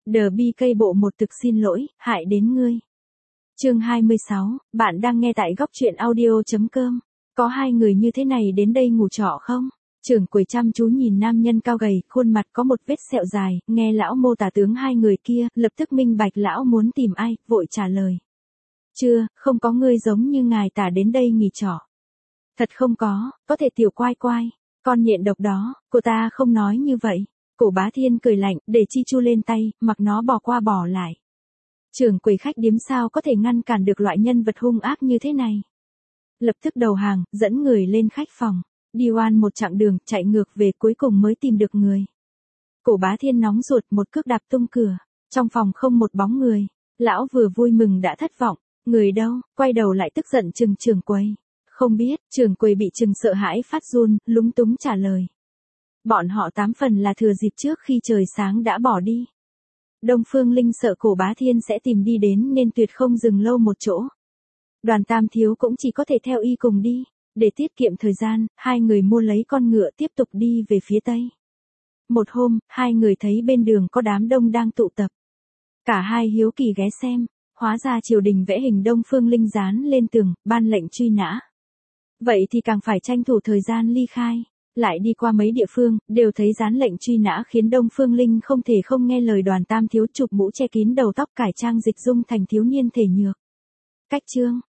The BK bộ một thực xin lỗi, hại đến ngươi. Chương 26, bạn đang nghe tại góc truyện audio.com. Có hai người như thế này đến đây ngủ trọ không? Trưởng quầy chăm chú nhìn nam nhân cao gầy, khuôn mặt có một vết sẹo dài, nghe lão mô tả tướng hai người kia, lập tức minh bạch lão muốn tìm ai, vội trả lời. Chưa, không có người giống như ngài tả đến đây nghỉ trọ. Thật không có thể tiểu quai quai, con nhện độc đó, cô ta không nói như vậy. Cổ Bá Thiên cười lạnh, để chi chu lên tay, mặc nó bỏ qua bỏ lại. Trưởng quầy khách điếm sao có thể ngăn cản được loại nhân vật hung ác như thế này. Lập tức đầu hàng, dẫn người lên khách phòng. Đi oan một chặng đường, chạy ngược về cuối cùng mới tìm được người. Cổ Bá Thiên nóng ruột, một cước đạp tung cửa. Trong phòng không một bóng người. Lão vừa vui mừng đã thất vọng. Người đâu, quay đầu lại tức giận chừng trưởng quầy. Không biết, trưởng quầy bị chừng sợ hãi phát run, lúng túng trả lời. Bọn họ 8 phần là thừa dịp trước khi trời sáng đã bỏ đi. Đông Phương Linh sợ Cổ Bá Thiên sẽ tìm đi đến nên tuyệt không dừng lâu một chỗ. Đoàn Tam Thiếu cũng chỉ có thể theo y cùng đi. Để tiết kiệm thời gian, hai người mua lấy con ngựa tiếp tục đi về phía tây. Một hôm, hai người thấy bên đường có đám đông đang tụ tập. Cả hai hiếu kỳ ghé xem, hóa ra triều đình vẽ hình Đông Phương Linh dán lên tường, ban lệnh truy nã. Vậy thì càng phải tranh thủ thời gian ly khai. Lại đi qua mấy địa phương, đều thấy dán lệnh truy nã khiến Đông Phương Linh không thể không nghe lời Đoàn Tam Thiếu chụp mũ che kín đầu tóc cải trang dịch dung thành thiếu niên thể nhược. Cách chương,